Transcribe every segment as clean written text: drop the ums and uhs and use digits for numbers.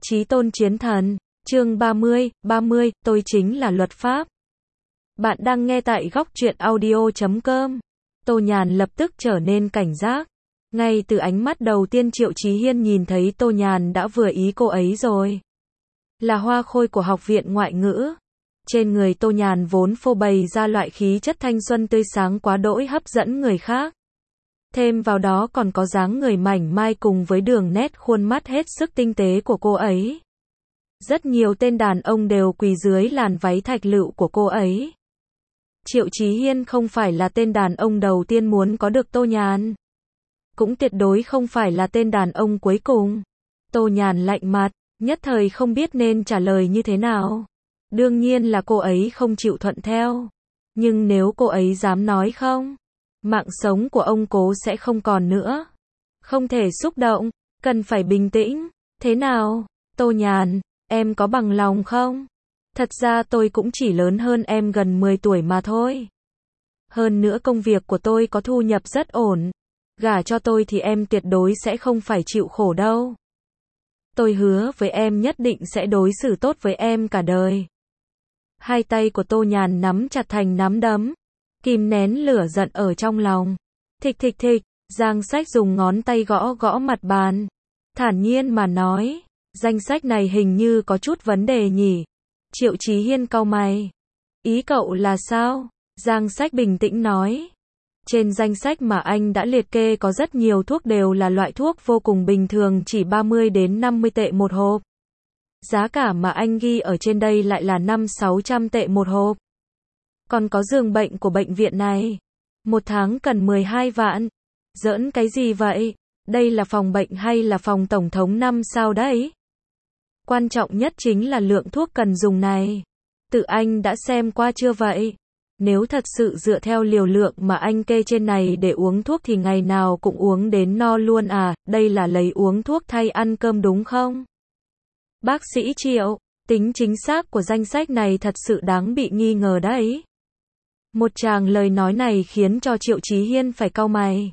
Chí tôn chiến thần, chương 30, tôi chính là luật pháp. Bạn đang nghe tại góc truyện audio.com. Tô Nhàn lập tức trở nên cảnh giác. Ngay từ ánh mắt đầu tiên Triệu Chí Hiên nhìn thấy Tô Nhàn đã vừa ý cô ấy rồi. Là hoa khôi của học viện ngoại ngữ. Trên người Tô Nhàn vốn phô bày ra loại khí chất thanh xuân tươi sáng quá đỗi hấp dẫn người khác. Thêm vào đó còn có dáng người mảnh mai cùng với đường nét khuôn mắt hết sức tinh tế của cô ấy. Rất nhiều tên đàn ông đều quỳ dưới làn váy thạch lựu của cô ấy. Triệu Chí Hiên không phải là tên đàn ông đầu tiên muốn có được Tô Nhàn. Cũng tuyệt đối không phải là tên đàn ông cuối cùng. Tô Nhàn lạnh mặt, nhất thời không biết nên trả lời như thế nào. Đương nhiên là cô ấy không chịu thuận theo. Nhưng nếu cô ấy dám nói không, mạng sống của ông Cố sẽ không còn nữa. Không thể xúc động, cần phải bình tĩnh. Thế nào, Tô Nhàn, em có bằng lòng không? Thật ra tôi cũng chỉ lớn hơn em gần 10 tuổi mà thôi. Hơn nữa công việc của tôi có thu nhập rất ổn. Gả cho tôi thì em tuyệt đối sẽ không phải chịu khổ đâu. Tôi hứa với em nhất định sẽ đối xử tốt với em cả đời. Hai tay của Tô Nhàn nắm chặt thành nắm đấm, kìm nén lửa giận ở trong lòng. Thịch thịch thịch, Giang Sách dùng ngón tay gõ gõ mặt bàn. Thản nhiên mà nói, danh sách này hình như có chút vấn đề nhỉ. Triệu Chí Hiên cau mày. Ý cậu là sao? Giang Sách bình tĩnh nói. Trên danh sách mà anh đã liệt kê có rất nhiều thuốc đều là loại thuốc vô cùng bình thường, chỉ 30 đến 50 tệ một hộp. Giá cả mà anh ghi ở trên đây lại là 500-600 tệ một hộp. Còn có giường bệnh của bệnh viện này. Một tháng cần 12 vạn. Giỡn cái gì vậy? Đây là phòng bệnh hay là phòng tổng thống 5 sao đấy? Quan trọng nhất chính là lượng thuốc cần dùng này. Tự anh đã xem qua chưa vậy? Nếu thật sự dựa theo liều lượng mà anh kê trên này để uống thuốc thì ngày nào cũng uống đến no luôn à, đây là lấy uống thuốc thay ăn cơm đúng không? Bác sĩ Triệu, tính chính xác của danh sách này thật sự đáng bị nghi ngờ đấy. Một tràng lời nói này khiến cho Triệu Chí Hiên phải cau mày.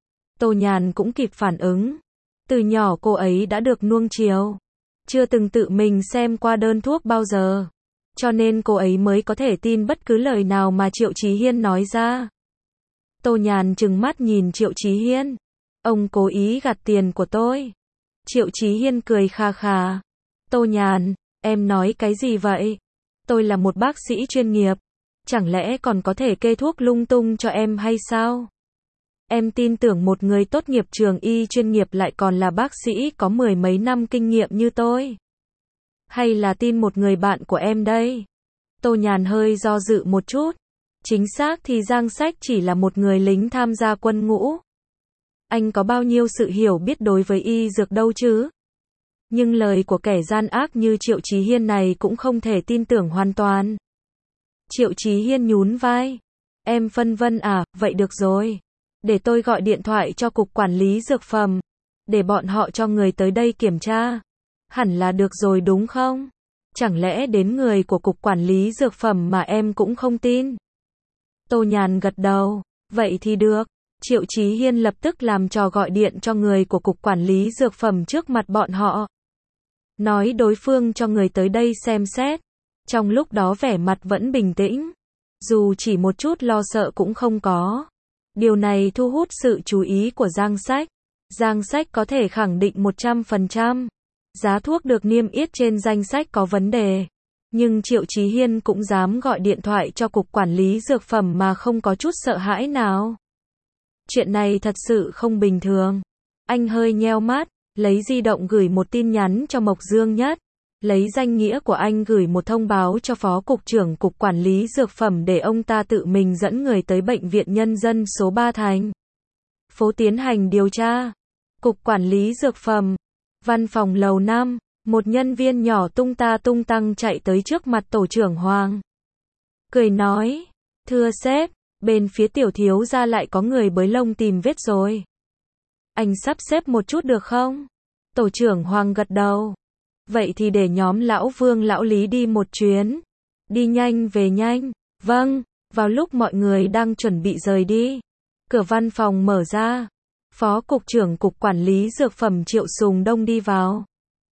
Tô Nhàn cũng kịp phản ứng. Từ nhỏ cô ấy đã được nuông chiều. Chưa từng tự mình xem qua đơn thuốc bao giờ. Cho nên cô ấy mới có thể tin bất cứ lời nào mà Triệu Chí Hiên nói ra. Tô Nhàn trừng mắt nhìn Triệu Chí Hiên. Ông cố ý gạt tiền của tôi. Triệu Chí Hiên cười kha khà. Tô Nhàn, em nói cái gì vậy? Tôi là một bác sĩ chuyên nghiệp. Chẳng lẽ còn có thể kê thuốc lung tung cho em hay sao? Em tin tưởng một người tốt nghiệp trường y chuyên nghiệp lại còn là bác sĩ có 10 mấy năm kinh nghiệm như tôi. Hay là tin một người bạn của em đây? Tô Nhàn hơi do dự một chút. Chính xác thì Giang Sách chỉ là một người lính tham gia quân ngũ. Anh có bao nhiêu sự hiểu biết đối với y dược đâu chứ? Nhưng lời của kẻ gian ác như Triệu Chí Hiên này cũng không thể tin tưởng hoàn toàn. Triệu Chí Hiên nhún vai. Em phân vân à, vậy được rồi. Để tôi gọi điện thoại cho Cục Quản lý Dược phẩm. Để bọn họ cho người tới đây kiểm tra. Hẳn là được rồi đúng không? Chẳng lẽ đến người của Cục Quản lý Dược phẩm mà em cũng không tin? Tô Nhàn gật đầu. Vậy thì được. Triệu Chí Hiên lập tức làm trò gọi điện cho người của Cục Quản lý Dược phẩm trước mặt bọn họ. Nói đối phương cho người tới đây xem xét. Trong lúc đó vẻ mặt vẫn bình tĩnh. Dù chỉ một chút lo sợ cũng không có. Điều này thu hút sự chú ý của Giang Sách. Giang Sách có thể khẳng định 100%. Giá thuốc được niêm yết trên danh sách có vấn đề. Nhưng Triệu Chí Hiên cũng dám gọi điện thoại cho Cục Quản lý Dược phẩm mà không có chút sợ hãi nào. Chuyện này thật sự không bình thường. Anh hơi nheo mắt, lấy di động gửi một tin nhắn cho Mộc Dương Nhất. Lấy danh nghĩa của anh gửi một thông báo cho Phó Cục trưởng Cục Quản lý Dược phẩm để ông ta tự mình dẫn người tới Bệnh viện Nhân dân số 3 thành phố tiến hành điều tra. Cục Quản lý Dược phẩm, văn phòng lầu 5, một nhân viên nhỏ tung ta tung tăng chạy tới trước mặt tổ trưởng Hoàng. Cười nói, thưa sếp, bên phía tiểu thiếu gia lại có người bới lông tìm vết rồi. Anh sắp xếp một chút được không? Tổ trưởng Hoàng gật đầu. Vậy thì để nhóm lão Vương lão Lý đi một chuyến. Đi nhanh về nhanh. Vâng, vào lúc mọi người đang chuẩn bị rời đi. Cửa văn phòng mở ra. Phó Cục trưởng Cục Quản lý Dược phẩm Triệu Sùng Đông đi vào.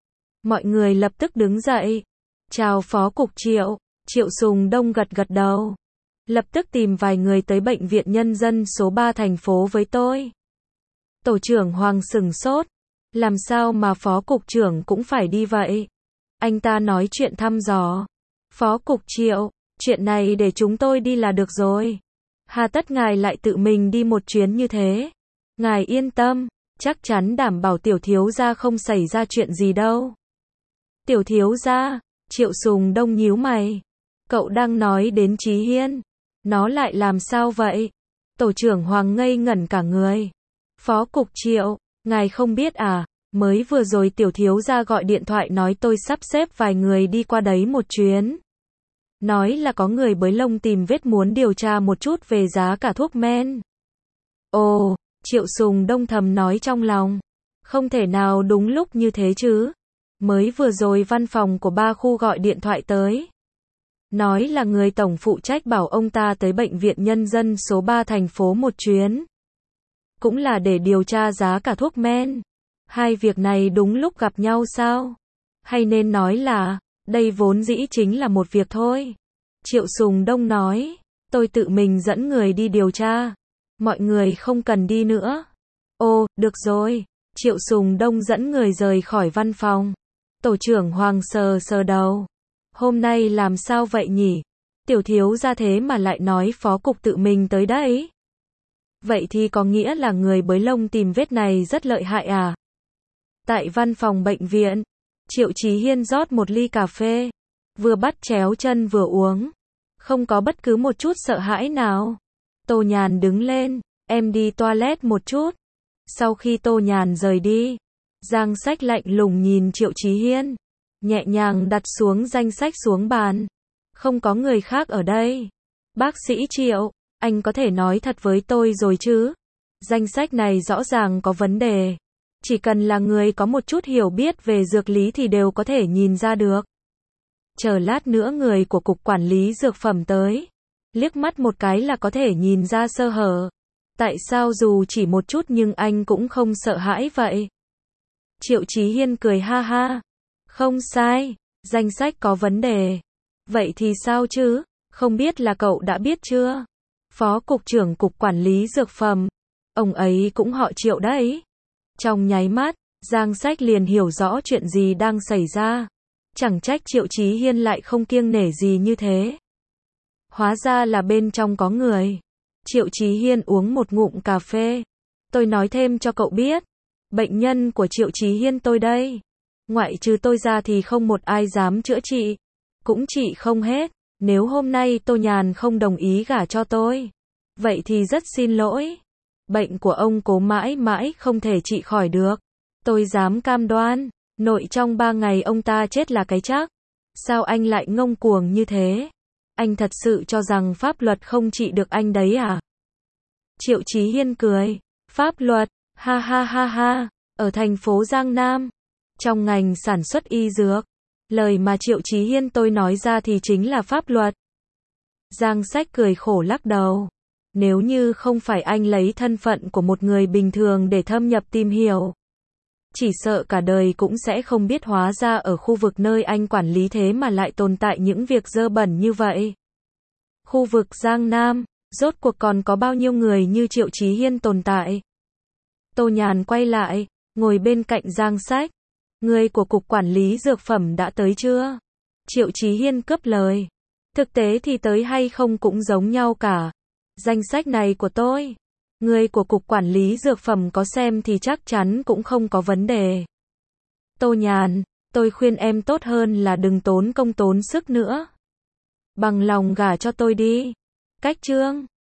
Mọi người lập tức đứng dậy. Chào Phó Cục Triệu. Triệu Sùng Đông gật gật đầu. Lập tức tìm vài người tới Bệnh viện Nhân dân số 3 thành phố với tôi. Tổ trưởng Hoàng sửng sốt. Làm sao mà Phó Cục trưởng cũng phải đi vậy? Anh ta nói chuyện thăm dò. Phó Cục Triệu, chuyện này để chúng tôi đi là được rồi. Hà tất ngài lại tự mình đi một chuyến như thế? Ngài yên tâm, chắc chắn đảm bảo tiểu thiếu gia không xảy ra chuyện gì đâu. Tiểu thiếu gia, Triệu Sùng Đông nhíu mày. Cậu đang nói đến Chí Hiên. Nó lại làm sao vậy? Tổ trưởng Hoàng ngây ngẩn cả người. Phó Cục Triệu, ngài không biết à, mới vừa rồi tiểu thiếu gia gọi điện thoại nói tôi sắp xếp vài người đi qua đấy một chuyến. Nói là có người bới lông tìm vết muốn điều tra một chút về giá cả thuốc men. Ồ, Triệu Sùng Đông thầm nói trong lòng. Không thể nào đúng lúc như thế chứ. Mới vừa rồi văn phòng của ba khu gọi điện thoại tới. Nói là người tổng phụ trách bảo ông ta tới Bệnh viện Nhân dân số 3 thành phố một chuyến. Cũng là để điều tra giá cả thuốc men. Hai việc này đúng lúc gặp nhau sao? Hay nên nói là, đây vốn dĩ chính là một việc thôi. Triệu Sùng Đông nói, tôi tự mình dẫn người đi điều tra. Mọi người không cần đi nữa. Ồ, được rồi. Triệu Sùng Đông dẫn người rời khỏi văn phòng. Tổ trưởng Hoàng sờ sờ đầu. Hôm nay làm sao vậy nhỉ? Tiểu thiếu gia thế mà lại nói phó cục tự mình tới đấy. Vậy thì có nghĩa là người bới lông tìm vết này rất lợi hại à? Tại văn phòng bệnh viện, Triệu Chí Hiên rót một ly cà phê. Vừa bắt chéo chân vừa uống. Không có bất cứ một chút sợ hãi nào. Tô Nhàn đứng lên, em đi toilet một chút. Sau khi Tô Nhàn rời đi, Giang Sách lạnh lùng nhìn Triệu Chí Hiên. Nhẹ nhàng đặt xuống danh sách xuống bàn. Không có người khác ở đây. Bác sĩ Triệu, anh có thể nói thật với tôi rồi chứ? Danh sách này rõ ràng có vấn đề. Chỉ cần là người có một chút hiểu biết về dược lý thì đều có thể nhìn ra được. Chờ lát nữa người của Cục Quản lý Dược phẩm tới. Liếc mắt một cái là có thể nhìn ra sơ hở. Tại sao dù chỉ một chút nhưng anh cũng không sợ hãi vậy? Triệu Chí Hiên cười ha ha. Không sai, danh sách có vấn đề. Vậy thì sao chứ? Không biết là cậu đã biết chưa? Phó Cục trưởng Cục Quản lý Dược phẩm. Ông ấy cũng họ Triệu đấy. Trong nháy mắt, Giang Sách liền hiểu rõ chuyện gì đang xảy ra. Chẳng trách Triệu Chí Hiên lại không kiêng nể gì như thế. Hóa ra là bên trong có người. Triệu Chí Hiên uống một ngụm cà phê. Tôi nói thêm cho cậu biết. Bệnh nhân của Triệu Chí Hiên tôi đây. Ngoại trừ tôi ra thì không một ai dám chữa trị. Cũng trị không hết. Nếu hôm nay Tô Nhàn không đồng ý gả cho tôi. Vậy thì rất xin lỗi. Bệnh của ông cố mãi mãi không thể trị khỏi được. Tôi dám cam đoan. Nội trong 3 ngày ông ta chết là cái chắc. Sao anh lại ngông cuồng như thế? Anh thật sự cho rằng pháp luật không trị được anh đấy à? Triệu Chí Hiên cười. Pháp luật, ha ha ha ha. Ở thành phố Giang Nam. Trong ngành sản xuất y dược. Lời mà Triệu Chí Hiên tôi nói ra thì chính là pháp luật. Giang Sách cười khổ lắc đầu. Nếu như không phải anh lấy thân phận của một người bình thường để thâm nhập tìm hiểu. Chỉ sợ cả đời cũng sẽ không biết hóa ra ở khu vực nơi anh quản lý thế mà lại tồn tại những việc dơ bẩn như vậy. Khu vực Giang Nam, rốt cuộc còn có bao nhiêu người như Triệu Chí Hiên tồn tại? Tô Nhàn quay lại, ngồi bên cạnh Giang Sách. Người của Cục Quản lý Dược phẩm đã tới chưa? Triệu Chí Hiên cướp lời. Thực tế thì tới hay không cũng giống nhau cả. Danh sách này của tôi. Người của Cục Quản lý Dược phẩm có xem thì chắc chắn cũng không có vấn đề. Tô Nhàn, tôi khuyên em tốt hơn là đừng tốn công tốn sức nữa. Bằng lòng gả cho tôi đi. Cách trương.